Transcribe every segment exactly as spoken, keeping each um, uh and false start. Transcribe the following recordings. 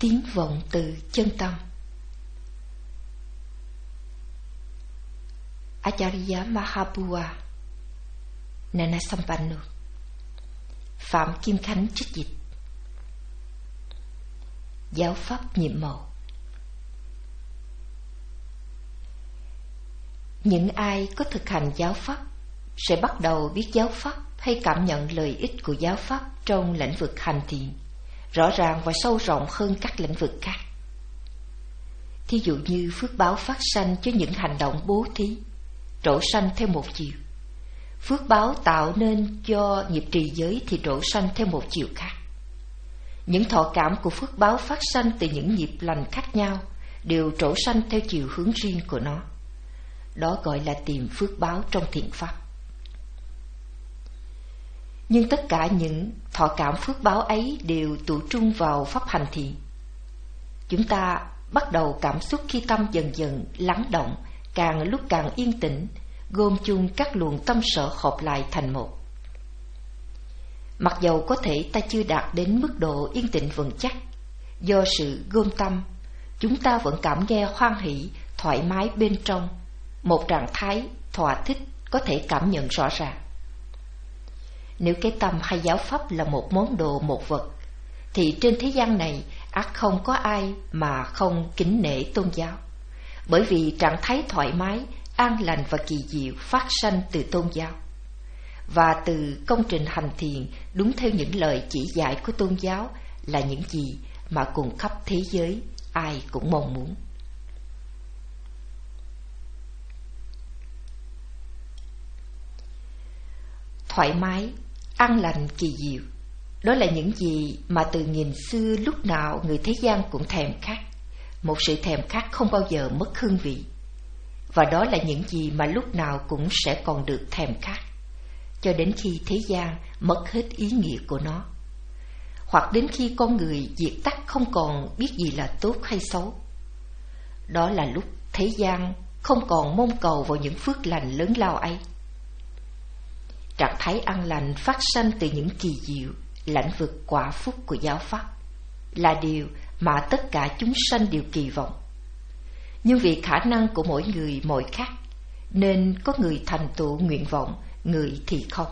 tiếng vọng từ chân tâm. Acharya Mahabua Nanasampannu. Phạm Kim Khánh trích dịch. Giáo pháp nhiệm màu. Những ai có thực hành giáo pháp sẽ bắt đầu biết giáo pháp hay cảm nhận lợi ích của giáo pháp trong lĩnh vực hành thiện rõ ràng và sâu rộng hơn các lĩnh vực khác. Thí dụ như phước báo phát sanh cho những hành động bố thí, trổ sanh theo một chiều. Phước báo tạo nên cho nghiệp trì giới thì trổ sanh theo một chiều khác. Những thọ cảm của phước báo phát sanh từ những nghiệp lành khác nhau đều trổ sanh theo chiều hướng riêng của nó. Đó gọi là tìm phước báo trong thiện pháp. Nhưng tất cả những thọ cảm phước báo ấy đều tụ trung vào pháp hành thiện. Chúng ta bắt đầu cảm xúc khi tâm dần dần lắng động, càng lúc càng yên tĩnh, gom chung các luồng tâm sở hợp lại thành một. Mặc dầu có thể ta chưa đạt đến mức độ yên tĩnh vững chắc, do sự gom tâm, chúng ta vẫn cảm nghe hoan hỷ, thoải mái bên trong, một trạng thái thỏa thích có thể cảm nhận rõ ràng. Nếu cái tâm hay giáo pháp là một món đồ, một vật, thì trên thế gian này ắt không có ai mà không kính nể tôn giáo, bởi vì trạng thái thoải mái, an lành và kỳ diệu phát sanh từ tôn giáo. Và từ công trình hành thiền đúng theo những lời chỉ dạy của tôn giáo là những gì mà cùng khắp thế giới ai cũng mong muốn. Thoải mái, an lành, kỳ diệu, đó là những gì mà từ nghìn xưa lúc nào người thế gian cũng thèm khát. Một sự thèm khát không bao giờ mất hương vị. Và đó là những gì mà lúc nào cũng sẽ còn được thèm khát, cho đến khi thế gian mất hết ý nghĩa của nó, hoặc đến khi con người diệt tắt không còn biết gì là tốt hay xấu. Đó là lúc thế gian không còn mong cầu vào những phước lành lớn lao ấy. Trạng thái an lành phát sanh từ những kỳ diệu, lãnh vực quả phúc của giáo pháp là điều mà tất cả chúng sanh đều kỳ vọng. Nhưng vì khả năng của mỗi người mỗi khác, nên có người thành tựu nguyện vọng, người thì không.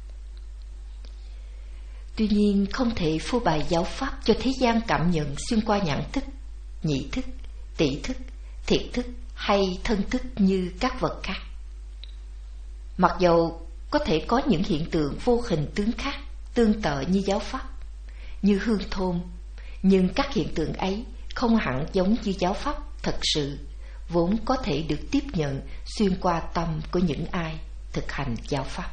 Tuy nhiên không thể phô bày giáo pháp cho thế gian cảm nhận xuyên qua nhãn thức, nhị thức, tỷ thức, thiệt thức hay thân thức như các vật khác. Mặc dầu có thể có những hiện tượng vô hình tướng khác tương tự như giáo pháp, như hương thơm, nhưng các hiện tượng ấy không hẳn giống như giáo pháp thật sự vốn có thể được tiếp nhận xuyên qua tâm của những ai thực hành giáo pháp.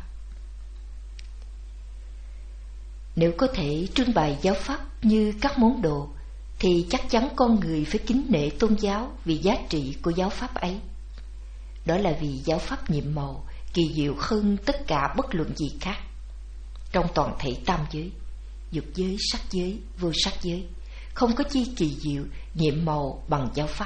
Nếu có thể trưng bày giáo pháp như các món đồ, thì chắc chắn con người phải kính nể tôn giáo vì giá trị của giáo pháp ấy. Đó là vì giáo pháp nhiệm màu, kỳ diệu hơn tất cả bất luận gì khác. Trong toàn thể tam giới, dục giới, sắc giới, vô sắc giới, không có chi kỳ diệu, nhiệm màu bằng giáo pháp.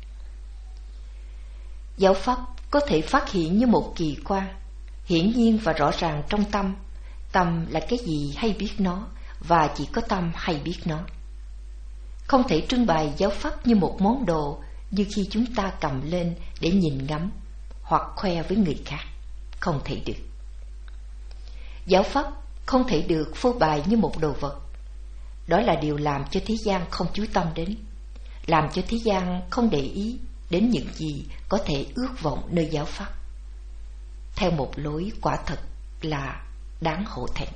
Giáo pháp có thể phát hiện như một kỳ quan, hiển nhiên và rõ ràng trong tâm. Tâm là cái gì hay biết nó, và chỉ có tâm hay biết nó. Không thể trưng bày giáo pháp như một món đồ, như khi chúng ta cầm lên để nhìn ngắm hoặc khoe với người khác. Không thể được. Giáo pháp không thể được phô bày như một đồ vật. Đó là điều làm cho thế gian không chú tâm đến, làm cho thế gian không để ý đến những gì có thể ước vọng nơi giáo pháp, theo một lối quả thật là đáng hổ thẹn.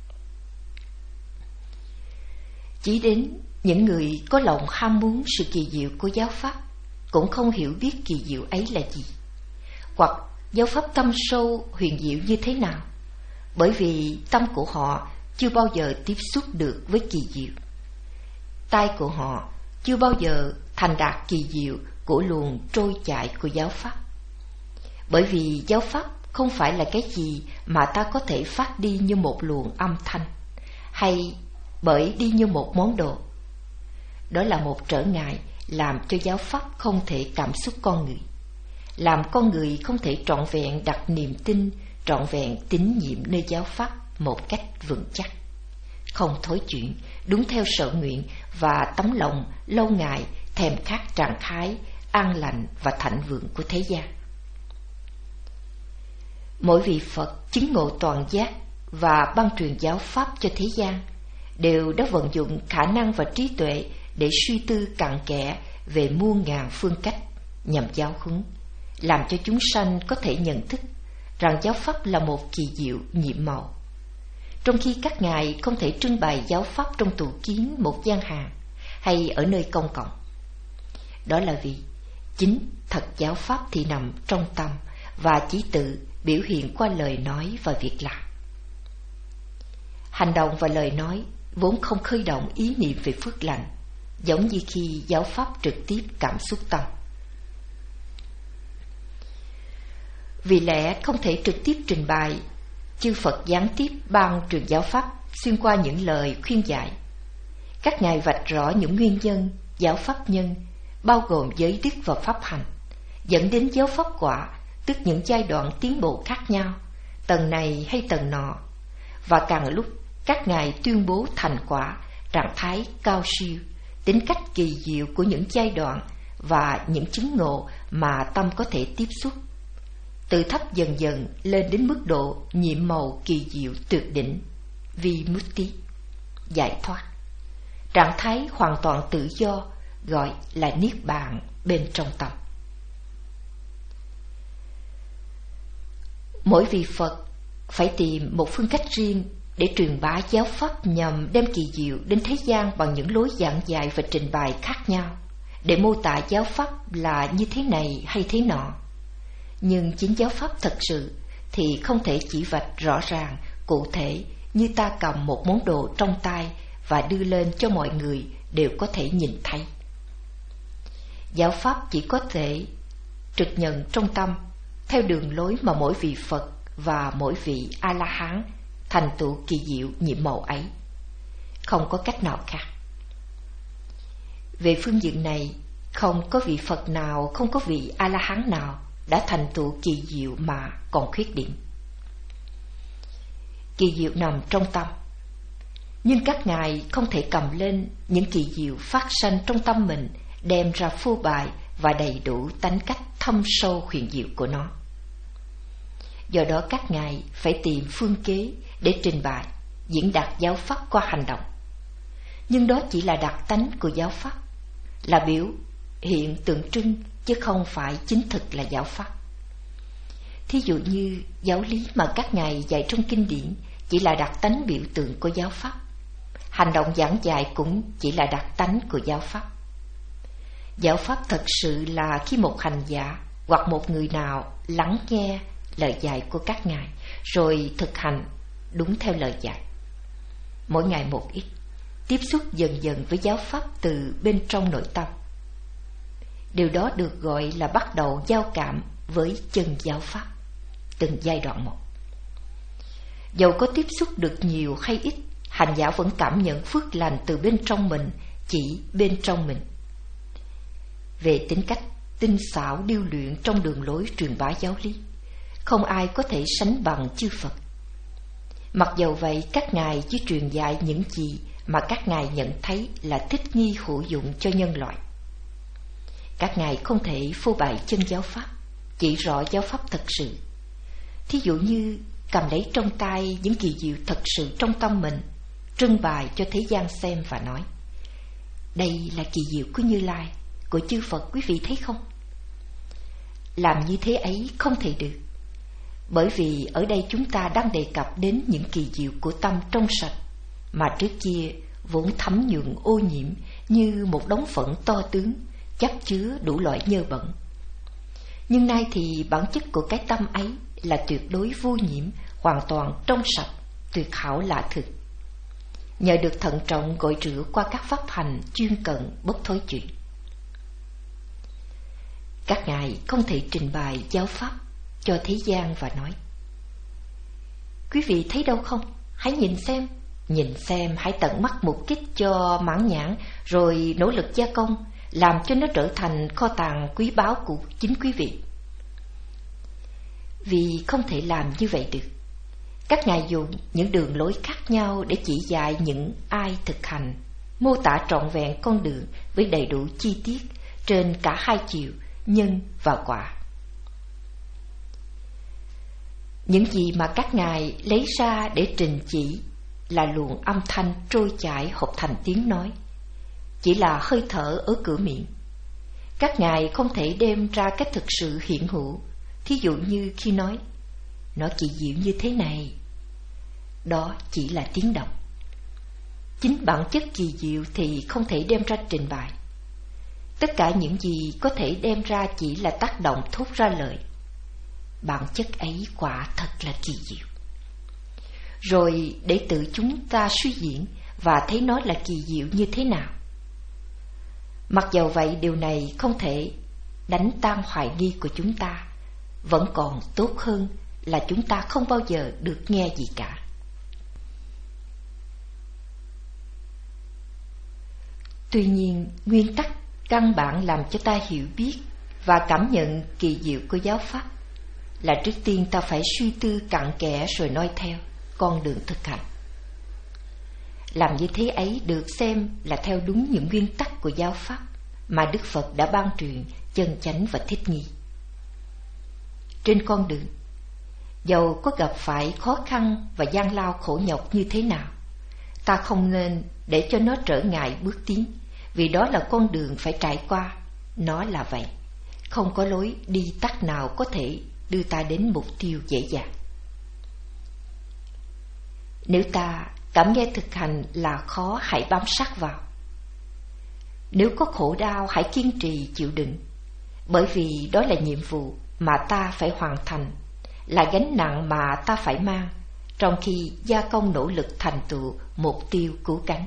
Chỉ đến những người có lòng ham muốn sự kỳ diệu của giáo pháp cũng không hiểu biết kỳ diệu ấy là gì, hoặc giáo pháp tâm sâu huyền diệu như thế nào, bởi vì tâm của họ chưa bao giờ tiếp xúc được với kỳ diệu. Tai của họ chưa bao giờ thành đạt kỳ diệu của luồng trôi chảy của giáo pháp. Bởi vì giáo pháp không phải là cái gì mà ta có thể phát đi như một luồng âm thanh, hay bởi đi như một món đồ. Đó là một trở ngại làm cho giáo pháp không thể cảm xúc con người, làm con người không thể trọn vẹn đặt niềm tin, trọn vẹn tín nhiệm nơi giáo pháp một cách vững chắc. không thối chuyển, đúng theo sở nguyện và tấm lòng lâu ngày thèm khát trạng thái an lành và thạnh vượng của thế gian. Mỗi vị Phật chứng ngộ toàn giác và ban truyền giáo pháp cho thế gian đều đã vận dụng khả năng và trí tuệ để suy tư cặn kẽ về muôn ngàn phương cách nhằm giáo huấn, làm cho chúng sanh có thể nhận thức rằng giáo pháp là một kỳ diệu nhiệm màu. Trong khi các ngài không thể trưng bày giáo pháp trong tủ kiến một gian hàng hay ở nơi công cộng, đó là vì chính thật giáo pháp thì nằm trong tâm và chỉ tự biểu hiện qua lời nói và việc làm. Hành động và lời nói vốn không khơi động ý niệm về phước lành, giống như khi giáo pháp trực tiếp cảm xúc tâm. Vì lẽ không thể trực tiếp trình bày, chư Phật gián tiếp ban truyền giáo pháp xuyên qua những lời khuyên dạy. Các ngài vạch rõ những nguyên nhân giáo pháp nhân, bao gồm giới đức và pháp hành, dẫn đến giáo pháp quả, tức những giai đoạn tiến bộ khác nhau, tầng này hay tầng nọ, và càng lúc các ngài tuyên bố thành quả, trạng thái cao siêu, tính cách kỳ diệu của những giai đoạn và những chứng ngộ mà tâm có thể tiếp xúc, từ thấp dần dần lên đến mức độ nhiệm màu kỳ diệu tuyệt đỉnh, vimutti, giải thoát, trạng thái hoàn toàn tự do, gọi là niết bàn bên trong tâm. Mỗi vị Phật phải tìm một phương cách riêng để truyền bá giáo pháp nhằm đem kỳ diệu đến thế gian bằng những lối giảng dạy và trình bày khác nhau, để mô tả giáo pháp là như thế này hay thế nọ. Nhưng chính giáo pháp thật sự thì không thể chỉ vạch rõ ràng, cụ thể như ta cầm một món đồ trong tay và đưa lên cho mọi người đều có thể nhìn thấy. Giáo pháp chỉ có thể trực nhận trong tâm theo đường lối mà mỗi vị Phật và mỗi vị A-la-hán thành tựu kỳ diệu nhiệm màu ấy, không có cách nào khác. Về phương diện này, không có vị Phật nào, không có vị A-la-hán nào đã thành tựu kỳ diệu mà còn khuyết điểm. Kỳ diệu nằm trong tâm, nhưng các ngài không thể cầm lên những kỳ diệu phát sanh trong tâm mình, đem ra phô bày và đầy đủ tánh cách thâm sâu huyền diệu của nó. Do đó các ngài phải tìm phương kế để trình bày, diễn đạt giáo pháp qua hành động. Nhưng đó chỉ là đặc tánh của giáo pháp, là biểu hiện tượng trưng chứ không phải chính thực là giáo pháp. Thí dụ như giáo lý mà các ngài dạy trong kinh điển chỉ là đặc tánh biểu tượng của giáo pháp, hành động giảng dạy cũng chỉ là đặc tánh của giáo pháp. Giáo pháp thật sự là khi một hành giả hoặc một người nào lắng nghe lời dạy của các ngài rồi thực hành đúng theo lời dạy, mỗi ngày một ít, tiếp xúc dần dần với giáo pháp từ bên trong nội tâm. Điều đó được gọi là bắt đầu giao cảm với chân giáo pháp, từng giai đoạn một. Dầu có tiếp xúc được nhiều hay ít, hành giả vẫn cảm nhận phước lành từ bên trong mình, chỉ bên trong mình. Về tính cách tinh xảo điêu luyện trong đường lối truyền bá giáo lý, không ai có thể sánh bằng chư Phật. Mặc dầu vậy, các ngài chỉ truyền dạy những gì mà các ngài nhận thấy là thích nghi hữu dụng cho nhân loại. Các ngài không thể phô bày chân giáo pháp, chỉ rõ giáo pháp thật sự. Thí dụ như cầm lấy trong tay những kỳ diệu thật sự trong tâm mình, trưng bày cho thế gian xem và nói: đây là kỳ diệu của Như Lai, của chư Phật, quý vị thấy không? Làm như thế ấy không thể được, bởi vì ở đây chúng ta đang đề cập đến những kỳ diệu của tâm trong sạch, mà trước kia vốn thấm nhuận ô nhiễm như một đống phẫn to tướng, chất chứa đủ loại nhơ bẩn. Nhưng nay thì bản chất của cái tâm ấy là tuyệt đối vô nhiễm, hoàn toàn trong sạch, tuyệt hảo lạ thực. Nhờ được thận trọng gội rửa qua các pháp hành chuyên cận bất thối chuyển, các ngài không thể trình bày giáo pháp cho thế gian và nói: quý vị thấy đâu không? Hãy nhìn xem, nhìn xem, hãy tận mắt mục kích cho mãn nhãn, rồi nỗ lực gia công, làm cho nó trở thành kho tàng quý báu của chính quý vị. Vì không thể làm như vậy được. Các ngài dùng những đường lối khác nhau để chỉ dạy những ai thực hành, mô tả trọn vẹn con đường với đầy đủ chi tiết trên cả hai chiều, nhân và quả. Những gì mà các ngài lấy ra để trình chỉ là luồng âm thanh trôi chảy hợp thành tiếng nói, chỉ là hơi thở ở cửa miệng. Các ngài không thể đem ra cái thực sự hiện hữu, thí dụ như khi nói, nó kỳ diệu như thế này. Đó chỉ là tiếng động. Chính bản chất kỳ diệu thì không thể đem ra trình bày. Tất cả những gì có thể đem ra chỉ là tác động thốt ra lời. Bản chất ấy quả thật là kỳ diệu. Rồi để tự chúng ta suy diễn và thấy nó là kỳ diệu như thế nào. Mặc dầu vậy, điều này không thể đánh tan hoài nghi của chúng ta. Vẫn còn tốt hơn là chúng ta không bao giờ được nghe gì cả. Tuy nhiên, nguyên tắc căn bản làm cho ta hiểu biết và cảm nhận kỳ diệu của giáo pháp là trước tiên ta phải suy tư cặn kẽ rồi nói theo con đường thực hành. Làm như thế ấy được xem là theo đúng những nguyên tắc của giáo pháp mà Đức Phật đã ban truyền chân chánh và thích nghi. Trên con đường, dầu có gặp phải khó khăn và gian lao khổ nhọc như thế nào, ta không nên để cho nó trở ngại bước tiến, vì đó là con đường phải trải qua. Nó là vậy, không có lối đi tắt nào có thể đưa ta đến mục tiêu dễ dàng. Nếu ta cảm nghe thực hành là khó, hãy bám sát vào. Nếu có khổ đau, hãy kiên trì chịu đựng, bởi vì đó là nhiệm vụ mà ta phải hoàn thành, là gánh nặng mà ta phải mang, trong khi gia công nỗ lực thành tựu mục tiêu cứu cánh.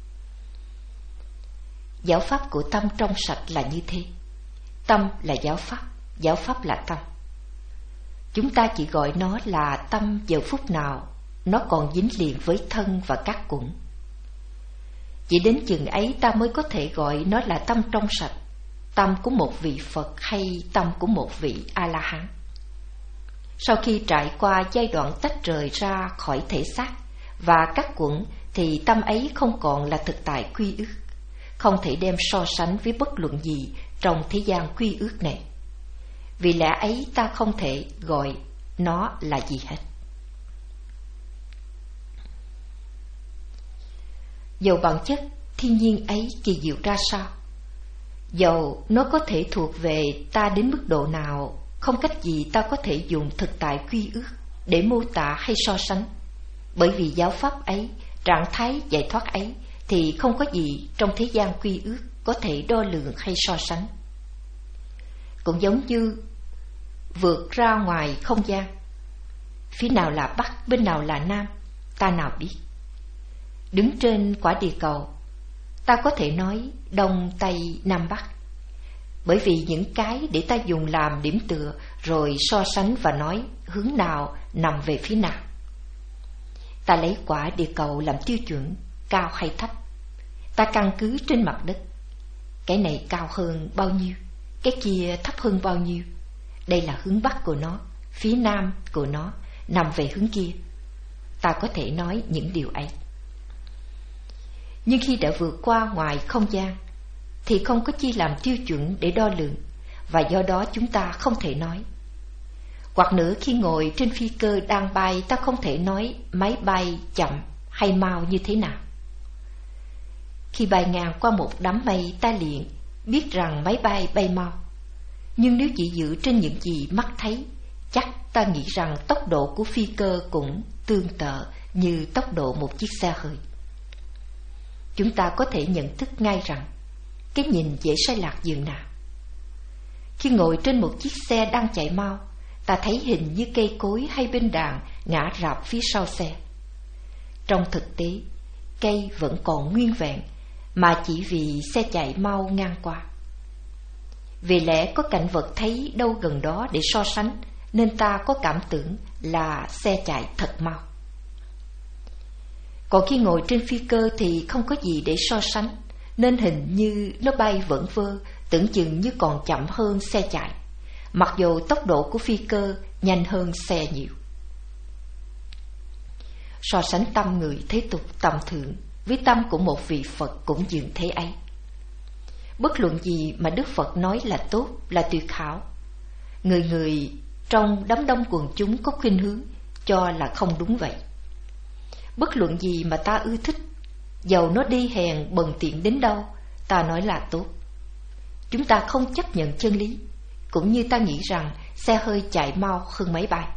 Giáo pháp của tâm trong sạch là như thế. Tâm là giáo pháp, giáo pháp là tâm. Chúng ta chỉ gọi nó là tâm giờ phút nào nó còn dính liền với thân và các quẩn. Chỉ đến chừng ấy ta mới có thể gọi nó là tâm trong sạch, tâm của một vị Phật hay tâm của một vị A-la-hán. Sau khi trải qua giai đoạn tách rời ra khỏi thể xác và các quẩn thì tâm ấy không còn là thực tại quy ước, không thể đem so sánh với bất luận gì trong thế gian quy ước này. Vì lẽ ấy ta không thể gọi nó là gì hết. Dầu bản chất thiên nhiên ấy kỳ diệu ra sao, dầu nó có thể thuộc về ta đến mức độ nào, không cách gì ta có thể dùng thực tại quy ước để mô tả hay so sánh. Bởi vì giáo pháp ấy, trạng thái giải thoát ấy thì không có gì trong thế gian quy ước có thể đo lường hay so sánh. Cũng giống như vượt ra ngoài không gian, phía nào là Bắc, bên nào là Nam, ta nào biết. Đứng trên quả địa cầu, ta có thể nói Đông, Tây, Nam, Bắc, bởi vì những cái để ta dùng làm điểm tựa rồi so sánh và nói hướng nào nằm về phía nào. Ta lấy quả địa cầu làm tiêu chuẩn, cao hay thấp. Ta căn cứ trên mặt đất, cái này cao hơn bao nhiêu, cái kia thấp hơn bao nhiêu. Đây là hướng Bắc của nó, phía Nam của nó nằm về hướng kia. Ta có thể nói những điều ấy. Nhưng khi đã vượt qua ngoài không gian thì không có chi làm tiêu chuẩn để đo lường, và do đó chúng ta không thể nói. Hoặc nữa, khi ngồi trên phi cơ đang bay, ta không thể nói máy bay chậm hay mau như thế nào. Khi bay ngang qua một đám mây, ta liền biết rằng máy bay bay mau. Nhưng nếu chỉ dựa trên những gì mắt thấy, chắc ta nghĩ rằng tốc độ của phi cơ cũng tương tự như tốc độ một chiếc xe hơi. Chúng ta có thể nhận thức ngay rằng cái nhìn dễ sai lạc dường nào. Khi ngồi trên một chiếc xe đang chạy mau, ta thấy hình như cây cối hay bên đàn ngã rạp phía sau xe. Trong thực tế, cây vẫn còn nguyên vẹn, mà chỉ vì xe chạy mau ngang qua. Vì lẽ có cảnh vật thấy đâu gần đó để so sánh, nên ta có cảm tưởng là xe chạy thật mau. Còn khi ngồi trên phi cơ thì không có gì để so sánh, nên hình như nó bay vẩn vơ, tưởng chừng như còn chậm hơn xe chạy, mặc dù tốc độ của phi cơ nhanh hơn xe nhiều. so sánh tâm người thế tục tầm thường với tâm của một vị Phật cũng dường thế ấy. Bất luận gì mà Đức Phật nói là tốt, là tuyệt hảo, người người trong đám đông quần chúng có khuynh hướng cho là không đúng vậy. Bất luận gì mà ta ưa thích, dầu nó đi hèn bần tiện đến đâu, ta nói là tốt. Chúng ta không chấp nhận chân lý, cũng như ta nghĩ rằng xe hơi chạy mau hơn máy bay.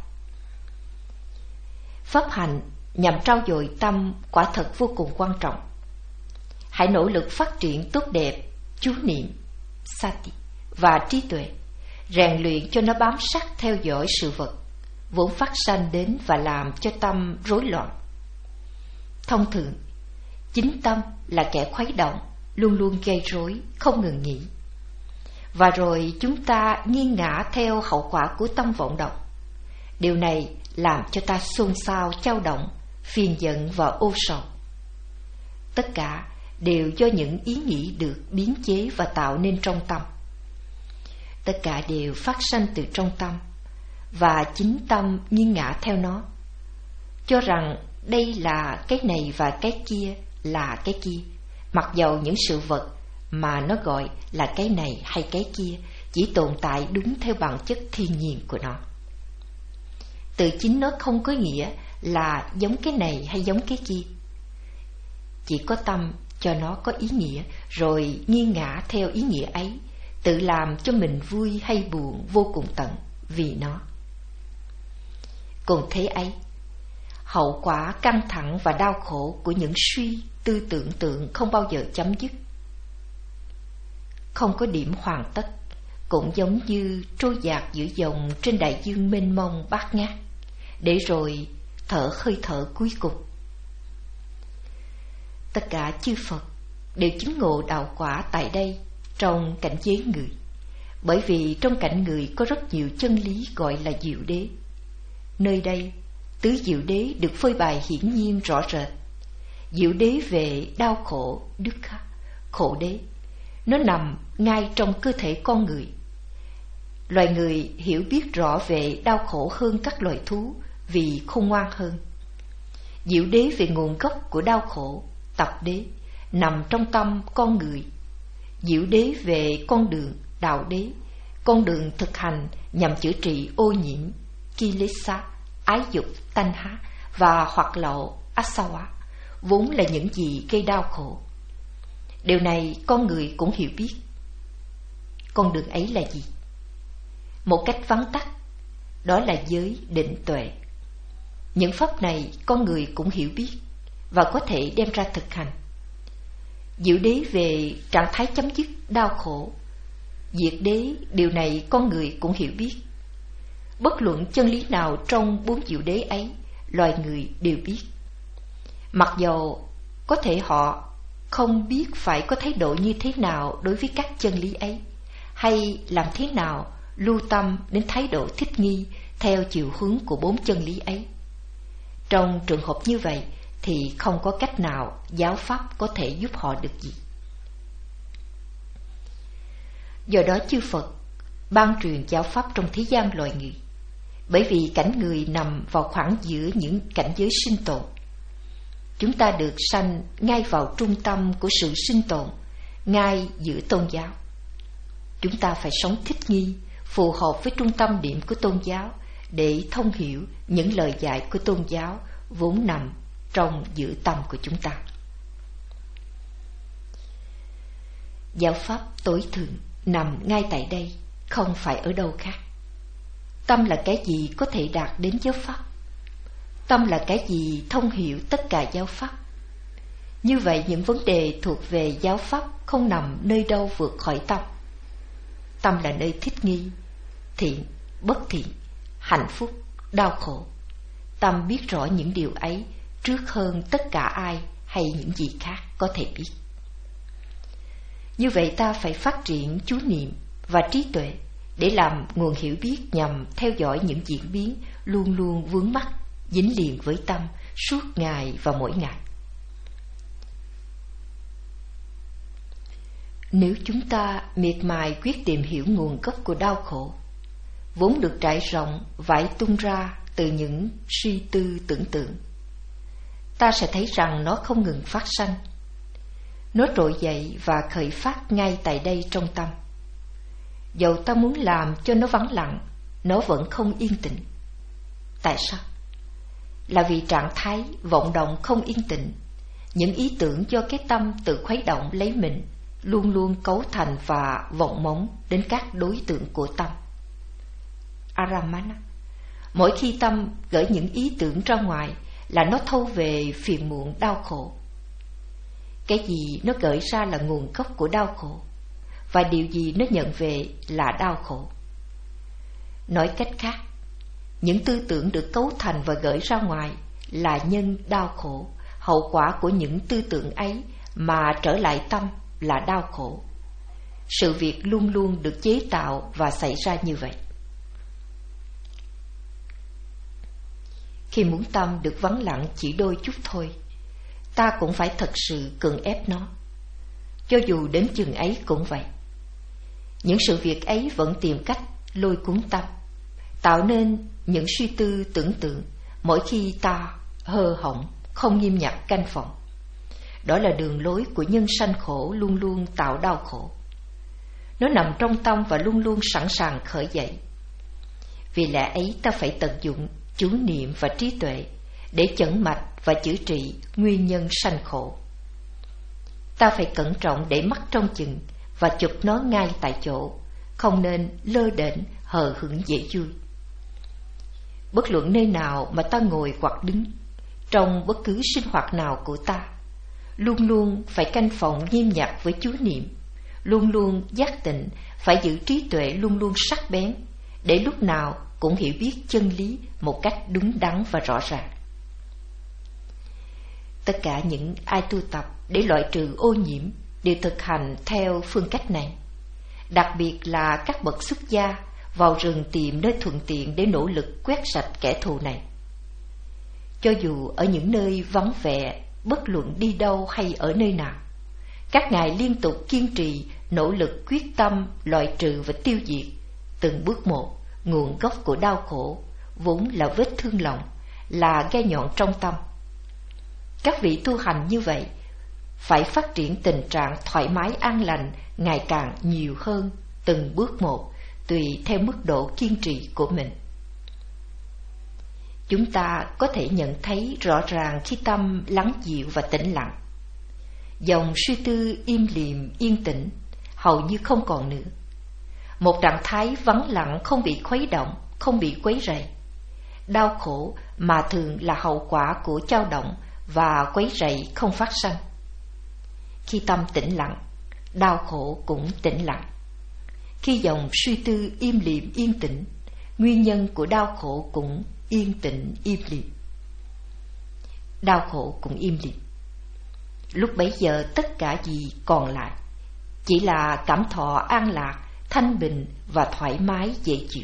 Pháp hành nhằm trau dồi tâm quả thật vô cùng quan trọng. Hãy nỗ lực phát triển tốt đẹp chú niệm, sati và trí tuệ, rèn luyện cho nó bám sát theo dõi sự vật vốn phát sanh đến và làm cho tâm rối loạn. Thông thường, chính tâm là kẻ khuấy động, luôn luôn gây rối, không ngừng nghỉ. Và rồi chúng ta nghiêng ngã theo hậu quả của tâm vọng động. Điều này làm cho ta xôn xao, chao động, phiền giận và ô sầu. Tất cả đều do những ý nghĩ được biến chế và tạo nên trong tâm. Tất cả đều phát sanh từ trong tâm, và chính tâm nghiêng ngã theo nó, cho rằng đây là cái này và cái kia là cái kia, mặc dầu những sự vật mà nó gọi là cái này hay cái kia chỉ tồn tại đúng theo bản chất thiên nhiên của nó. Từ chính nó không có nghĩa là giống cái này hay giống cái kia. Chỉ có tâm cho nó có ý nghĩa, rồi nghiêng ngã theo ý nghĩa ấy, tự làm cho mình vui hay buồn vô cùng tận vì nó. Còn thế ấy, hậu quả căng thẳng và đau khổ của những suy tư tưởng tượng không bao giờ chấm dứt, không có điểm hoàn tất, cũng giống như trôi dạt giữa dòng trên đại dương mênh mông bát ngát, để rồi thở hơi thở cuối cùng. Tất cả chư Phật đều chứng ngộ đạo quả tại đây trong cảnh giới người, bởi vì trong cảnh người có rất nhiều chân lý gọi là diệu đế. Nơi đây, tứ diệu đế được phơi bày hiển nhiên rõ rệt. Diệu đế về đau khổ, dukkha, khổ đế, nó nằm ngay trong cơ thể con người. Loài người hiểu biết rõ về đau khổ hơn các loài thú vì khôn ngoan hơn. Diệu đế về nguồn gốc của đau khổ, tập đế, nằm trong tâm con người. Diệu đế về con đường, đạo đế, con đường thực hành nhằm chữa trị ô nhiễm, kilesa, ái dục, tanh há và hoặc lậu, asawa, vốn là những gì gây đau khổ. Điều này con người cũng hiểu biết. Con đường ấy là gì? Một cách vắn tắt, đó là giới định tuệ. Những pháp này con người cũng hiểu biết và có thể đem ra thực hành. Diệu đế về trạng thái chấm dứt đau khổ, diệt đế, điều này con người cũng hiểu biết. Bất luận chân lý nào trong bốn diệu đế ấy, loài người đều biết. Mặc dầu có thể họ không biết phải có thái độ như thế nào đối với các chân lý ấy, hay làm thế nào lưu tâm đến thái độ thích nghi theo chiều hướng của bốn chân lý ấy. Trong trường hợp như vậy thì không có cách nào giáo pháp có thể giúp họ được gì. Do đó chư Phật ban truyền giáo pháp trong thế gian loài người, bởi vì cảnh người nằm vào khoảng giữa những cảnh giới sinh tồn. Chúng ta được sanh ngay vào trung tâm của sự sinh tồn, ngay giữa tôn giáo. Chúng ta phải sống thích nghi, phù hợp với trung tâm điểm của tôn giáo để thông hiểu những lời dạy của tôn giáo vốn nằm trong giữa tâm của chúng ta. Giáo pháp tối thượng nằm ngay tại đây, không phải ở đâu khác. Tâm là cái gì có thể đạt đến giáo pháp? Tâm là cái gì thông hiểu tất cả giáo pháp? Như vậy những vấn đề thuộc về giáo pháp không nằm nơi đâu vượt khỏi tâm. Tâm là nơi thích nghi, thiện, bất thiện, hạnh phúc, đau khổ. Tâm biết rõ những điều ấy trước hơn tất cả ai hay những gì khác có thể biết. Như vậy ta phải phát triển chú niệm và trí tuệ để làm nguồn hiểu biết nhằm theo dõi những diễn biến luôn luôn vướng mắc, dính liền với tâm suốt ngày và mỗi ngày. Nếu chúng ta miệt mài quyết tìm hiểu nguồn gốc của đau khổ, vốn được trải rộng vải tung ra từ những suy tư tưởng tượng, ta sẽ thấy rằng nó không ngừng phát sanh. Nó trỗi dậy và khởi phát ngay tại đây trong tâm. Dẫu ta muốn làm cho nó vắng lặng, nó vẫn không yên tĩnh. Tại sao? Là vì trạng thái vọng động không yên tĩnh, những ý tưởng do cái tâm tự khuấy động lấy mình luôn luôn cấu thành và vọng móng đến các đối tượng của tâm. Aramana, mỗi khi tâm gửi những ý tưởng ra ngoài là nó thâu về phiền muộn đau khổ. Cái gì nó gửi ra là nguồn gốc của đau khổ, và điều gì nó nhận về là đau khổ. Nói cách khác, những tư tưởng được cấu thành và gửi ra ngoài là nhân đau khổ, hậu quả của những tư tưởng ấy mà trở lại tâm là đau khổ. Sự việc luôn luôn được chế tạo và xảy ra như vậy. Khi muốn tâm được vắng lặng chỉ đôi chút thôi, ta cũng phải thật sự cưỡng ép nó. Cho dù đến chừng ấy cũng vậy. Những sự việc ấy vẫn tìm cách lôi cuốn tâm, tạo nên những suy tư tưởng tượng mỗi khi ta hơ hỏng, không nghiêm nhặt canh phòng. Đó là đường lối của nhân sanh khổ luôn luôn tạo đau khổ. Nó nằm trong tâm và luôn luôn sẵn sàng khởi dậy. Vì lẽ ấy ta phải tận dụng chú niệm và trí tuệ để chẩn mạch và chữa trị nguyên nhân sanh khổ. Ta phải cẩn trọng để mắt trong chừng và chụp nó ngay tại chỗ, không nên lơ đễnh hờ hững dễ vui. Bất luận nơi nào mà ta ngồi hoặc đứng, trong bất cứ sinh hoạt nào của ta, luôn luôn phải canh phòng nghiêm nhặt với chú niệm, luôn luôn giác tịnh, phải giữ trí tuệ luôn luôn sắc bén, để lúc nào cũng hiểu biết chân lý một cách đúng đắn và rõ ràng. Tất cả những ai tu tập để loại trừ ô nhiễm đều thực hành theo phương cách này. Đặc biệt là các bậc xuất gia vào rừng tìm nơi thuận tiện để nỗ lực quét sạch kẻ thù này. Cho dù ở những nơi vắng vẻ, bất luận đi đâu hay ở nơi nào, các ngài liên tục kiên trì, nỗ lực quyết tâm loại trừ và tiêu diệt từng bước một nguồn gốc của đau khổ, vốn là vết thương lòng, là gai nhọn trong tâm. Các vị tu hành như vậy phải phát triển tình trạng thoải mái an lành ngày càng nhiều hơn, từng bước một, tùy theo mức độ kiên trì của mình. Chúng ta có thể nhận thấy rõ ràng khi tâm lắng dịu và tĩnh lặng, dòng suy tư im lìm yên tĩnh hầu như không còn nữa. Một trạng thái vắng lặng, không bị khuấy động, không bị quấy rầy. Đau khổ mà thường là hậu quả của dao động và quấy rầy không phát sanh. Khi tâm tĩnh lặng, đau khổ cũng tĩnh lặng. Khi dòng suy tư im lìm yên tĩnh, nguyên nhân của đau khổ cũng yên tĩnh im lìm. Đau khổ cũng im lìm. Lúc bấy giờ tất cả gì còn lại chỉ là cảm thọ an lạc, thanh bình và thoải mái dễ chịu.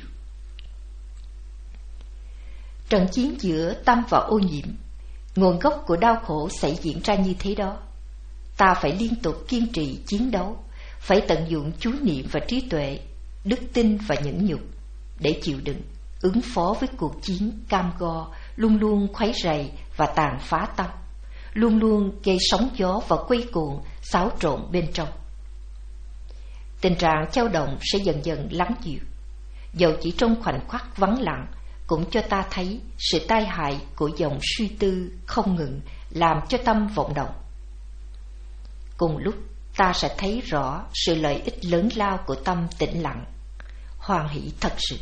Trận chiến giữa tâm và ô nhiễm, nguồn gốc của đau khổ xảy diễn ra như thế đó. Ta phải liên tục kiên trì chiến đấu, phải tận dụng chú niệm và trí tuệ, đức tin và nhẫn nhục để chịu đựng, ứng phó với cuộc chiến cam go luôn luôn khuấy rầy và tàn phá tâm, luôn luôn gây sóng gió và quay cuồng xáo trộn bên trong. Tình trạng dao động sẽ dần dần lắng dịu, dầu chỉ trong khoảnh khắc vắng lặng cũng cho ta thấy sự tai hại của dòng suy tư không ngừng làm cho tâm vọng động. Cùng lúc ta sẽ thấy rõ sự lợi ích lớn lao của tâm tĩnh lặng, hoan hỷ thật sự.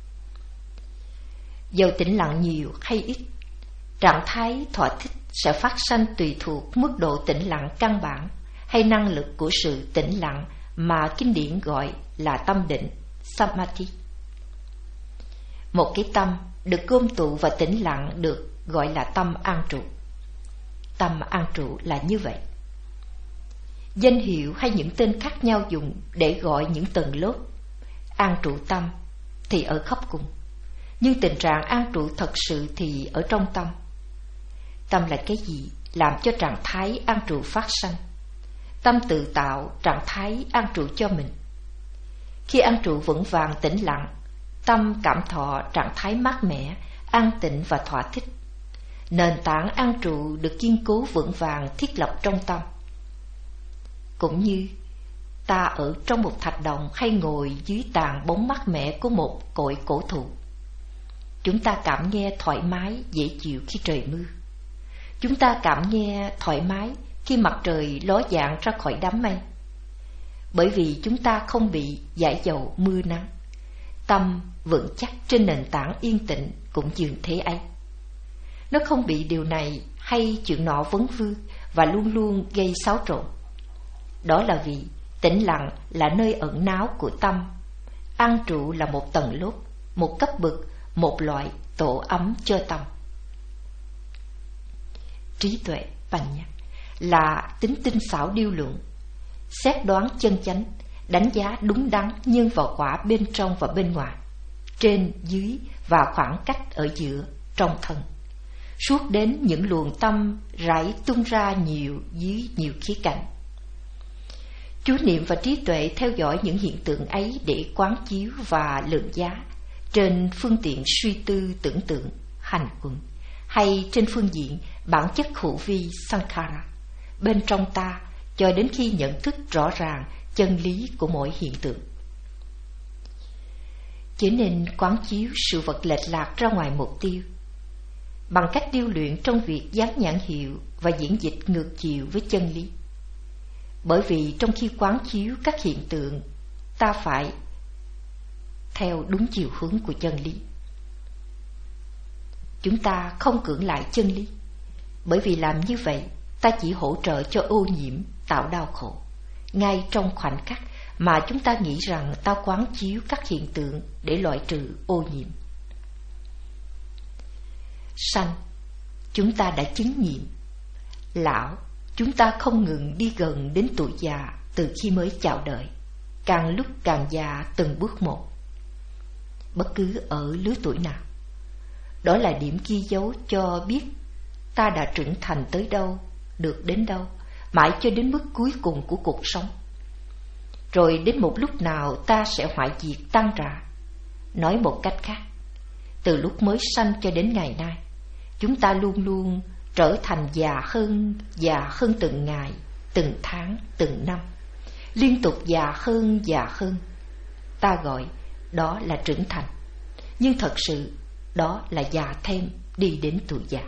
Dầu tĩnh lặng nhiều hay ít, trạng thái thỏa thích sẽ phát sanh tùy thuộc mức độ tĩnh lặng căn bản hay năng lực của sự tĩnh lặng mà kinh điển gọi là tâm định, samadhi. Một cái tâm được gom tụ và tĩnh lặng được gọi là tâm an trụ. Tâm an trụ là như vậy. Danh hiệu hay những tên khác nhau dùng để gọi những tầng lớp an trụ tâm thì ở khắp cùng, nhưng tình trạng an trụ thật sự thì ở trong tâm. Tâm là cái gì làm cho trạng thái an trụ phát sanh? Tâm tự tạo trạng thái an trụ cho mình. Khi an trụ vững vàng tĩnh lặng, tâm cảm thọ trạng thái mát mẻ, an tịnh và thỏa thích. nền tảng an trụ được kiên cố vững vàng thiết lập trong tâm. Cũng như ta ở trong một thạch động hay ngồi dưới tàn bóng mát mẻ của một cội cổ thụ, chúng ta cảm nghe thoải mái, dễ chịu khi trời mưa. Chúng ta cảm nghe thoải mái khi mặt trời ló dạng ra khỏi đám mây, bởi vì chúng ta không bị dãi dầu mưa nắng. Tâm vững chắc trên nền tảng yên tĩnh cũng dường thế ấy. Nó không bị điều này hay chuyện nọ vấn vương và luôn luôn gây xáo trộn. Đó là vì tĩnh lặng là nơi ẩn náu của tâm. An trụ là một tầng lớp, một cấp bậc, một loại tổ ấm cho tâm. Trí tuệ, bành nhắc, là tính tinh xảo điêu luyện, xét đoán chân chánh, đánh giá đúng đắn nhân vào quả bên trong và bên ngoài, trên, dưới và khoảng cách ở giữa, trong thân, suốt đến những luồng tâm rải tung ra nhiều dưới nhiều khía cạnh. Chú niệm và trí tuệ theo dõi những hiện tượng ấy để quán chiếu và lượng giá trên phương tiện suy tư tưởng tượng, hành quẩn, hay trên phương diện bản chất hữu vi sankhara bên trong ta, cho đến khi nhận thức rõ ràng chân lý của mỗi hiện tượng. Chỉ nên quán chiếu sự vật lệch lạc ra ngoài mục tiêu bằng cách điêu luyện trong việc dán nhãn hiệu và diễn dịch ngược chiều với chân lý. Bởi vì trong khi quán chiếu các hiện tượng, ta phải theo đúng chiều hướng của chân lý. Chúng ta không cưỡng lại chân lý, bởi vì làm như vậy ta chỉ hỗ trợ cho ô nhiễm, tạo đau khổ. Ngay trong khoảnh khắc mà chúng ta nghĩ rằng ta quán chiếu các hiện tượng để loại trừ ô nhiễm. Sanh, chúng ta đã chứng nghiệm. Lão, chúng ta không ngừng đi gần đến tuổi già từ khi mới chào đời, càng lúc càng già từng bước một. Bất cứ ở lứa tuổi nào, đó là điểm ghi dấu cho biết ta đã trưởng thành tới đâu, được đến đâu, mãi cho đến mức cuối cùng của cuộc sống. Rồi đến một lúc nào ta sẽ hoại diệt tan rã. Nói một cách khác, từ lúc mới sanh cho đến ngày nay, chúng ta luôn luôn trở thành già hơn, già hơn từng ngày, từng tháng, từng năm, liên tục già hơn, già hơn. Ta gọi đó là trưởng thành, nhưng thật sự đó là già thêm, đi đến tuổi già.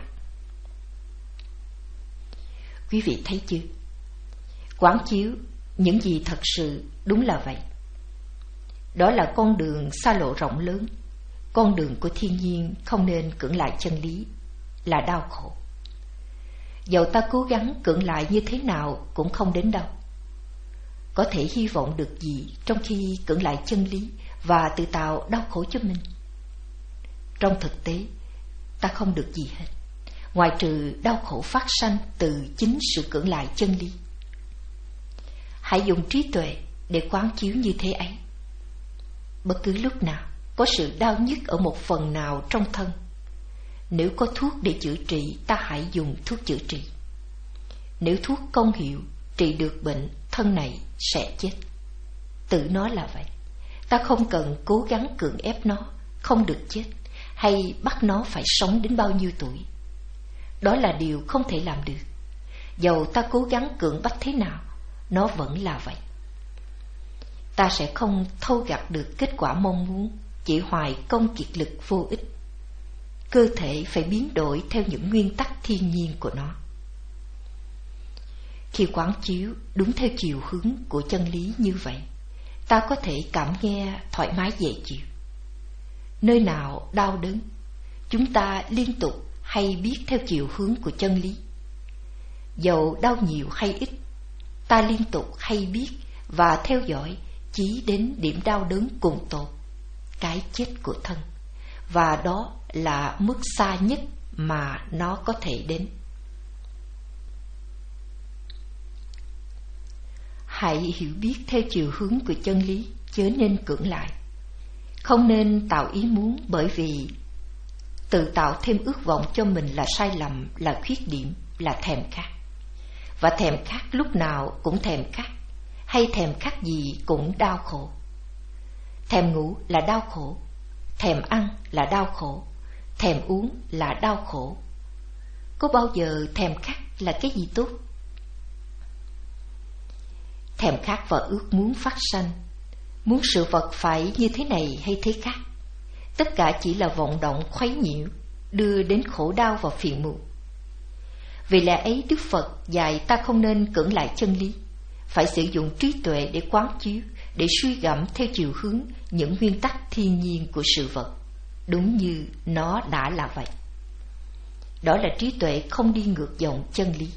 Quý vị thấy chưa? Quán chiếu những gì thật sự đúng là vậy. Đó là con đường xa lộ rộng lớn, con đường của thiên nhiên, không nên cưỡng lại chân lý, là đau khổ. Dẫu ta cố gắng cưỡng lại như thế nào cũng không đến đâu. Có thể hy vọng được gì trong khi cưỡng lại chân lý và tự tạo đau khổ cho mình? Trong thực tế, ta không được gì hết, ngoại trừ đau khổ phát sanh từ chính sự cưỡng lại chân lý. Hãy dùng trí tuệ để quán chiếu như thế ấy. Bất cứ lúc nào có sự đau nhức ở một phần nào trong thân, nếu có thuốc để chữa trị, ta hãy dùng thuốc chữa trị. Nếu thuốc công hiệu trị được bệnh, thân này sẽ chết. Tự nó là vậy. Ta không cần cố gắng cưỡng ép nó không được chết, hay bắt nó phải sống đến bao nhiêu tuổi. Đó là điều không thể làm được. Dầu ta cố gắng cưỡng bắt thế nào, nó vẫn là vậy. Ta sẽ không thâu gặt được kết quả mong muốn, chỉ hoài công kiệt lực vô ích. Cơ thể phải biến đổi theo những nguyên tắc thiên nhiên của nó. Khi quán chiếu đúng theo chiều hướng của chân lý như vậy, ta có thể cảm nghe thoải mái dễ chịu. Nơi nào đau đớn, chúng ta liên tục hay biết theo chiều hướng của chân lý. Dầu đau nhiều hay ít, ta liên tục hay biết và theo dõi chí đến điểm đau đớn cùng tột, cái chết của thân. Và đó là mức xa nhất mà nó có thể đến. Hãy hiểu biết theo chiều hướng của chân lý, chớ nên cưỡng lại. Không nên tạo ý muốn, bởi vì tự tạo thêm ước vọng cho mình là sai lầm, là khuyết điểm, là thèm khát. Và thèm khát lúc nào cũng thèm khát, hay thèm khát gì cũng đau khổ. Thèm ngủ là đau khổ, thèm ăn là đau khổ, thèm uống là đau khổ. có bao giờ thèm khát là cái gì tốt? Thèm khát và ước muốn phát sanh, muốn sự vật phải như thế này hay thế khác, tất cả chỉ là vọng động khuấy nhiễu, đưa đến khổ đau và phiền muộn. Vì lẽ ấy Đức Phật dạy ta không nên cưỡng lại chân lý, phải sử dụng trí tuệ để quán chiếu, để suy gẫm theo chiều hướng những nguyên tắc thiên nhiên của sự vật, đúng như nó đã là vậy. Đó là trí tuệ không đi ngược dòng chân lý.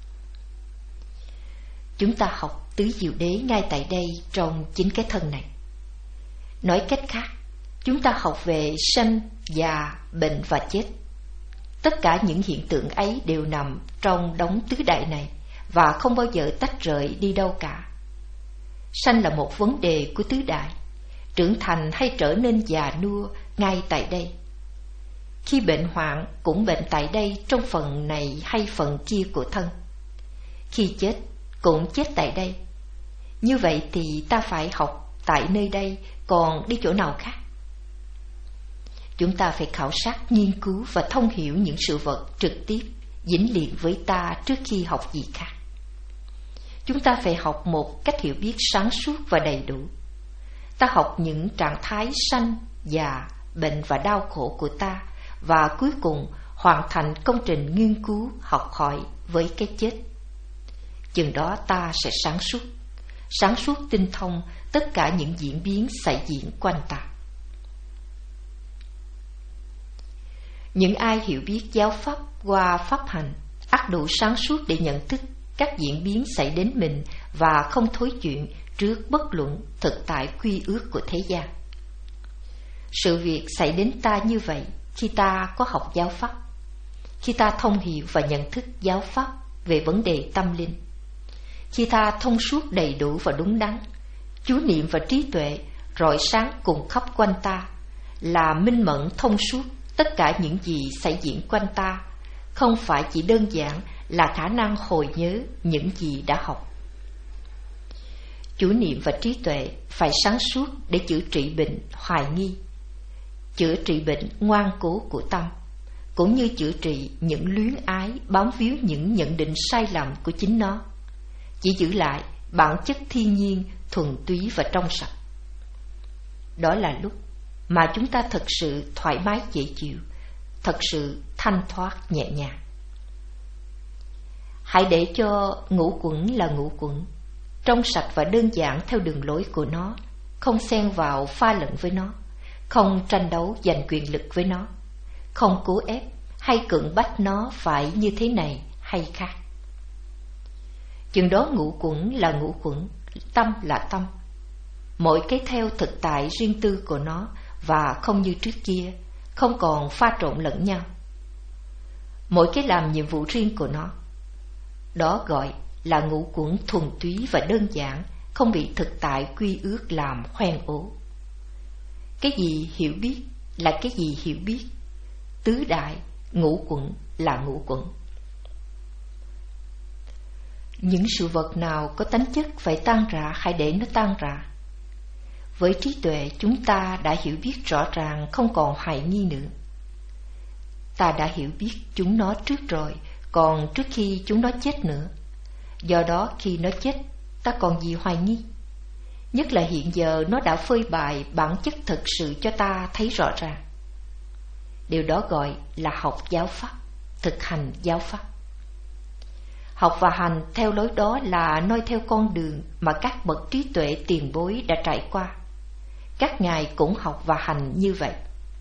Chúng ta học tứ diệu đế ngay tại đây trong chính cái thân này. Nói cách khác, chúng ta học về sanh, già, bệnh và chết. Tất cả những hiện tượng ấy đều nằm trong đống tứ đại này và không bao giờ tách rời đi đâu cả. Sanh là một vấn đề của tứ đại, trưởng thành hay trở nên già nua ngay tại đây. Khi bệnh hoạn cũng bệnh tại đây trong phần này hay phần kia của thân. Khi chết cũng chết tại đây. Như vậy thì ta phải học tại nơi đây, còn đi chỗ nào khác? Chúng ta phải khảo sát, nghiên cứu và thông hiểu những sự vật trực tiếp dính liền với ta trước khi học gì khác. Chúng ta phải học một cách hiểu biết sáng suốt và đầy đủ. Ta học những trạng thái sanh, già, bệnh và đau khổ của ta, và cuối cùng hoàn thành công trình nghiên cứu học hỏi với cái chết. Chừng đó ta sẽ sáng suốt, sáng suốt tinh thông tất cả những diễn biến xảy diễn quanh ta. Những ai hiểu biết giáo pháp qua pháp hành, ắt đủ sáng suốt để nhận thức các diễn biến xảy đến mình và không thối chuyện trước bất luận thực tại quy ước của thế gian. Sự việc xảy đến ta như vậy khi ta có học giáo pháp, khi ta thông hiểu và nhận thức giáo pháp về vấn đề tâm linh, khi ta thông suốt đầy đủ và đúng đắn, chú niệm và trí tuệ rọi sáng cùng khắp quanh ta, là minh mẫn thông suốt tất cả những gì xảy diễn quanh ta, không phải chỉ đơn giản là khả năng hồi nhớ những gì đã học. Chú niệm và trí tuệ phải sáng suốt để chữa trị bệnh hoài nghi, chữa trị bệnh ngoan cố của tâm, cũng như chữa trị những luyến ái bám víu những nhận định sai lầm của chính nó, chỉ giữ lại bản chất thiên nhiên thuần túy và trong sạch. Đó là lúc mà chúng ta thật sự thoải mái dễ chịu, thật sự thanh thoát nhẹ nhàng. Hãy để cho ngũ quẩn là ngũ quẩn, trong sạch và đơn giản theo đường lối của nó, không xen vào pha lẫn với nó, không tranh đấu giành quyền lực với nó, không cố ép hay cưỡng bách nó phải như thế này hay khác. Chừng đó ngũ quẩn là ngũ quẩn, tâm là tâm, mỗi cái theo thực tại riêng tư của nó và không như trước kia, không còn pha trộn lẫn nhau. Mỗi cái làm nhiệm vụ riêng của nó. Đó gọi là ngũ quẩn thuần túy và đơn giản, không bị thực tại quy ước làm hoen ố. Cái gì hiểu biết là cái gì hiểu biết, tứ đại, ngũ quẩn là ngũ quẩn. Những sự vật nào có tánh chất phải tan rã, hãy để nó tan rã. Với trí tuệ chúng ta đã hiểu biết rõ ràng, không còn hoài nghi nữa. Ta đã hiểu biết chúng nó trước rồi, còn trước khi chúng nó chết nữa. Do đó khi nó chết, ta còn gì hoài nghi? Nhất là hiện giờ nó đã phơi bày bản chất thực sự cho ta thấy rõ ràng. Điều đó gọi là học giáo pháp, thực hành giáo pháp. Học và hành theo lối đó là noi theo con đường mà các bậc trí tuệ tiền bối đã trải qua. Các ngài cũng học và hành như vậy.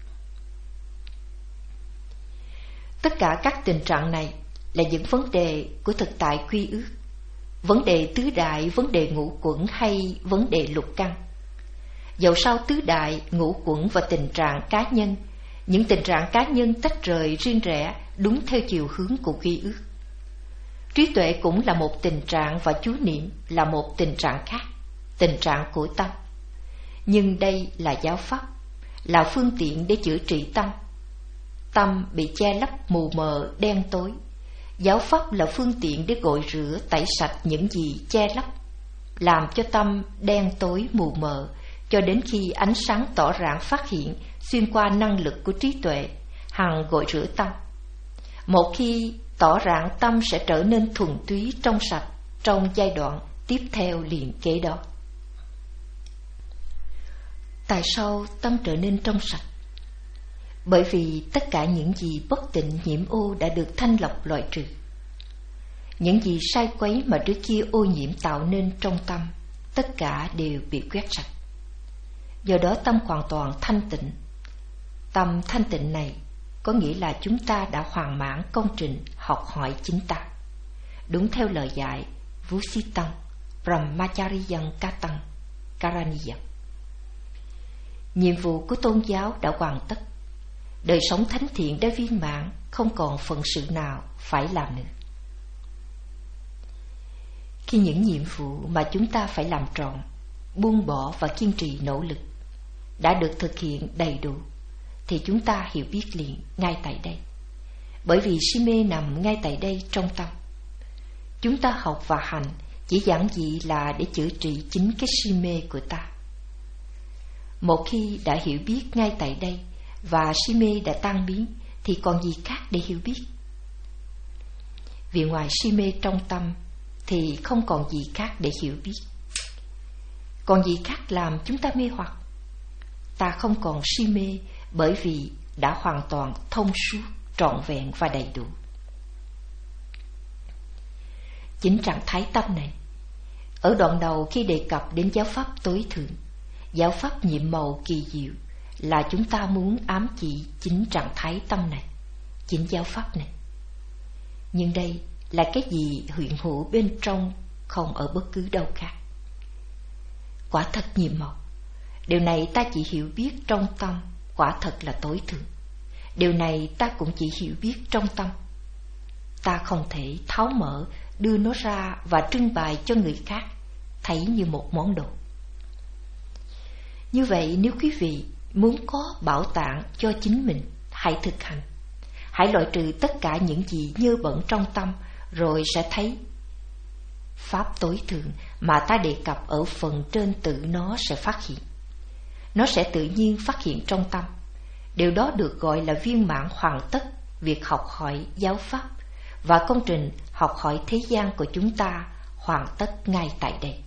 Tất cả các tình trạng này là những vấn đề của thực tại quy ước, vấn đề tứ đại, vấn đề ngũ quẩn hay vấn đề lục căn. Dẫu sao tứ đại, ngũ quẩn và tình trạng cá nhân, những tình trạng cá nhân tách rời riêng rẽ đúng theo chiều hướng của quy ước. Trí tuệ cũng là một tình trạng và chú niệm là một tình trạng khác, tình trạng của tâm. Nhưng đây là giáo pháp, là phương tiện để chữa trị tâm. Tâm bị che lấp mù mờ đen tối. Giáo pháp là phương tiện để gội rửa tẩy sạch những gì che lấp, làm cho tâm đen tối mù mờ, cho đến khi ánh sáng tỏ rạng phát hiện xuyên qua năng lực của trí tuệ, hằng gội rửa tâm. Một khi tỏ ràng tâm sẽ trở nên thuần túy trong sạch trong giai đoạn tiếp theo liền kế đó. Tại sao tâm trở nên trong sạch? Bởi vì tất cả những gì bất tịnh nhiễm ô đã được thanh lọc loại trừ. Những gì sai quấy mà trước kia ô nhiễm tạo nên trong tâm, tất cả đều bị quét sạch. Do đó tâm hoàn toàn thanh tịnh. Tâm thanh tịnh này có nghĩa là chúng ta đã hoàn mãn công trình học hỏi chính ta. Đúng theo lời dạy Vusitan, Brahmacharyan Katan, Karaniya. Nhiệm vụ của tôn giáo đã hoàn tất. Đời sống thánh thiện đã viên mãn, không còn phận sự nào phải làm nữa. Khi những nhiệm vụ mà chúng ta phải làm trọn, buông bỏ và kiên trì nỗ lực đã được thực hiện đầy đủ, thì chúng ta hiểu biết liền ngay tại đây. Bởi vì si mê nằm ngay tại đây trong tâm. Chúng ta học và hành chỉ giản dị là để chữa trị chính cái si mê của ta. Một khi đã hiểu biết ngay tại đây và si mê đã tan biến, thì còn gì khác để hiểu biết? Vì ngoài si mê trong tâm thì không còn gì khác để hiểu biết. Còn gì khác làm chúng ta mê hoặc? Ta không còn si mê bởi vì đã hoàn toàn thông suốt, trọn vẹn và đầy đủ. Chính trạng thái tâm này, ở đoạn đầu khi đề cập đến giáo pháp tối thượng, giáo pháp nhiệm màu kỳ diệu, là chúng ta muốn ám chỉ chính trạng thái tâm này, chính giáo pháp này. Nhưng đây là cái gì hiện hữu bên trong, không ở bất cứ đâu khác. Quả thật nhiệm màu. Điều này ta chỉ hiểu biết trong tâm, quả thật là tối thượng. Điều này ta cũng chỉ hiểu biết trong tâm. Ta không thể tháo mở, đưa nó ra và trưng bày cho người khác thấy như một món đồ. Như vậy, nếu quý vị muốn có bảo tàng cho chính mình, hãy thực hành. Hãy loại trừ tất cả những gì nhơ bẩn trong tâm, rồi sẽ thấy pháp tối thượng mà ta đề cập ở phần trên tự nó sẽ phát hiện. Nó sẽ tự nhiên phát hiện trong tâm. Điều đó được gọi là viên mãn hoàn tất việc học hỏi giáo pháp, và công trình học hỏi thế gian của chúng ta hoàn tất ngay tại đây.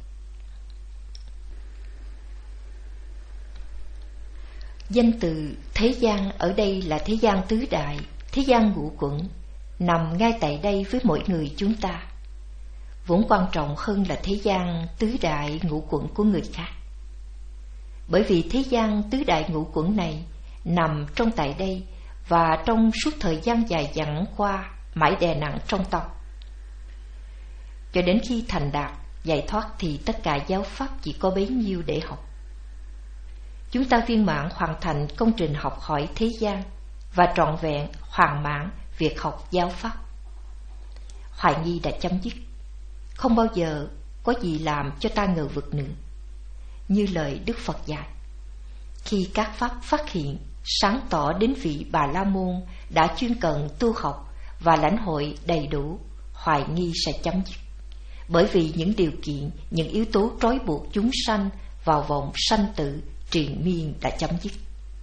Danh từ thế gian ở đây là thế gian tứ đại, thế gian ngũ quẩn, nằm ngay tại đây với mỗi người chúng ta. Vốn quan trọng hơn là thế gian tứ đại ngũ quẩn của người khác. Bởi vì thế gian tứ đại ngũ quẩn này nằm trong tại đây, và trong suốt thời gian dài dẳng qua mãi đè nặng trong tâm. Cho đến khi thành đạt, giải thoát thì tất cả giáo pháp chỉ có bấy nhiêu để học. Chúng ta viên mãn hoàn thành công trình học hỏi thế gian và trọn vẹn hoàn mãn việc học giáo pháp. Hoài nghi đã chấm dứt. Không bao giờ có gì làm cho ta ngờ vực nữa. Như lời Đức Phật dạy, khi các pháp phát hiện, sáng tỏ đến vị Bà La Môn đã chuyên cần tu học và lãnh hội đầy đủ, hoài nghi sẽ chấm dứt. Bởi vì những điều kiện, những yếu tố trói buộc chúng sanh vào vòng sanh tử triền miên đã chấm dứt.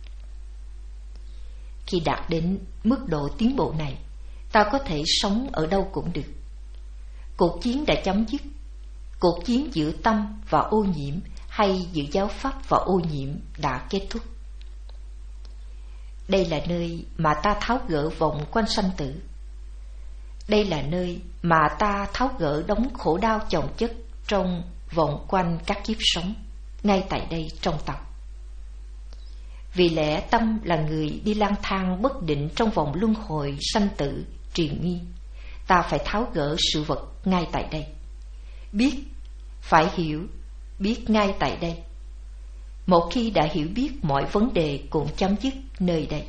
Khi đạt đến mức độ tiến bộ này, ta có thể sống ở đâu cũng được. Cuộc chiến đã chấm dứt. Cuộc chiến giữa tâm và ô nhiễm hay giữa giáo pháp và ô nhiễm đã kết thúc. Đây là nơi mà ta tháo gỡ vòng quanh sanh tử. Đây là nơi mà ta tháo gỡ đống khổ đau chồng chất trong vòng quanh các kiếp sống, ngay tại đây trong tâm. Vì lẽ tâm là người đi lang thang bất định trong vòng luân hồi sanh tử triền miên. Ta phải tháo gỡ sự vật ngay tại đây. Biết, phải hiểu, biết ngay tại đây. Một khi đã hiểu biết, mọi vấn đề cũng chấm dứt nơi đây.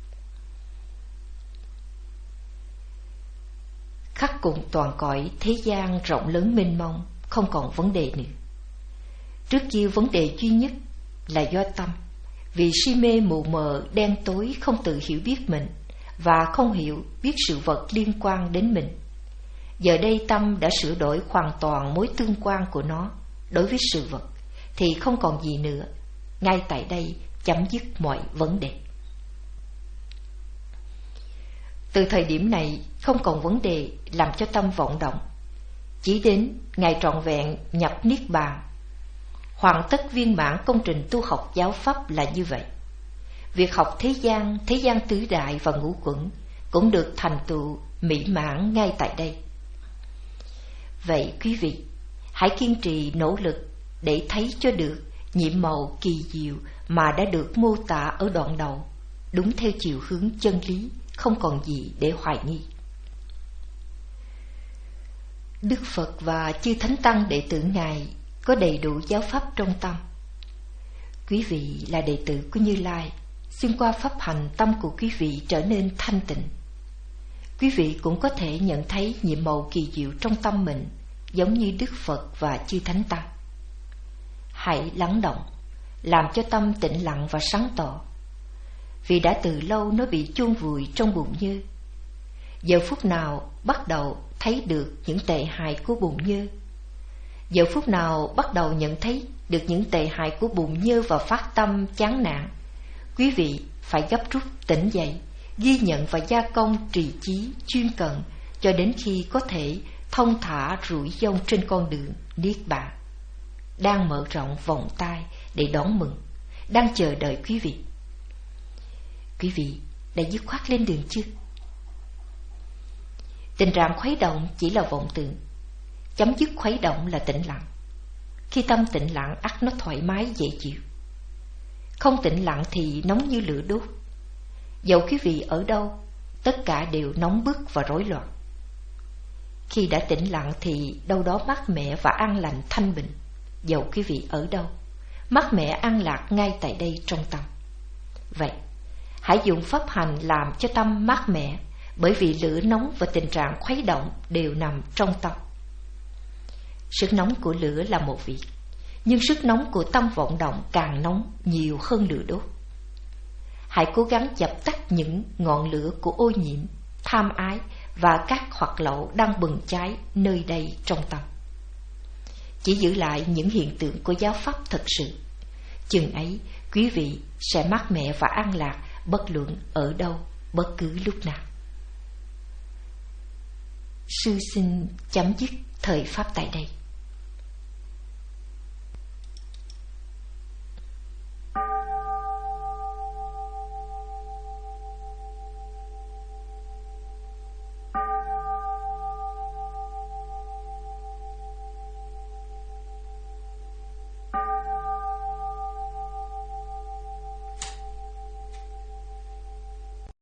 Khắc cùng toàn cõi thế gian rộng lớn mênh mông, không còn vấn đề nữa. Trước kia vấn đề duy nhất là do tâm, vì si mê mù mờ đen tối không tự hiểu biết mình và không hiểu biết sự vật liên quan đến mình. Giờ đây tâm đã sửa đổi hoàn toàn mối tương quan của nó đối với sự vật, thì không còn gì nữa. Ngay tại đây chấm dứt mọi vấn đề. Từ thời điểm này không còn vấn đề làm cho tâm vọng động, chỉ đến ngày trọn vẹn nhập niết bàn, hoàn tất viên mãn công trình tu học giáo pháp là như vậy. Việc học thế gian, thế gian tứ đại và ngũ quẩn cũng được thành tựu mỹ mãn ngay tại đây. Vậy quý vị, hãy kiên trì nỗ lực để thấy cho được nhiệm màu kỳ diệu mà đã được mô tả ở đoạn đầu, đúng theo chiều hướng chân lý, không còn gì để hoài nghi. Đức Phật và chư Thánh Tăng đệ tử Ngài có đầy đủ giáo pháp trong tâm. Quý vị là đệ tử của Như Lai, xuyên qua pháp hành tâm của quý vị trở nên thanh tịnh. Quý vị cũng có thể nhận thấy nhiệm màu kỳ diệu trong tâm mình, giống như Đức Phật và chư Thánh Tăng. Hãy lắng động, làm cho tâm tĩnh lặng và sáng tỏ, vì đã từ lâu nó bị chôn vùi trong bùn nhơ. Giờ phút nào bắt đầu thấy được những tệ hại của bùn nhơ? Giờ phút nào bắt đầu nhận thấy được những tệ hại của bùn nhơ và phát tâm chán nản, quý vị phải gấp rút tỉnh dậy, ghi nhận và gia công trì chí chuyên cần cho đến khi có thể thông thả rủi dông trên con đường niết bàn. Đang mở rộng vòng tay để đón mừng, đang chờ đợi quý vị. Quý vị đã dứt khoát lên đường chưa? Tình trạng khuấy động chỉ là vọng tưởng, chấm dứt khuấy động là tĩnh lặng. Khi tâm tĩnh lặng ắt nó thoải mái dễ chịu. Không tĩnh lặng thì nóng như lửa đốt. Dẫu quý vị ở đâu, tất cả đều nóng bức và rối loạn. Khi đã tĩnh lặng thì đâu đó mát mẻ và an lành thanh bình. Dẫu quý vị ở đâu, mát mẻ an lạc ngay tại đây trong tâm. Vậy, hãy dùng pháp hành làm cho tâm mát mẻ, bởi vì lửa nóng và tình trạng khuấy động đều nằm trong tâm. Sức nóng của lửa là một việc, nhưng sức nóng của tâm vọng động càng nóng nhiều hơn lửa đốt. Hãy cố gắng dập tắt những ngọn lửa của ô nhiễm, tham ái và các hoạt lậu đang bừng cháy nơi đây trong tâm. Chỉ giữ lại những hiện tượng của giáo pháp thật sự. Chừng ấy, quý vị sẽ mát mẻ và an lạc bất luận ở đâu, bất cứ lúc nào. Sư xin chấm dứt thời pháp tại đây.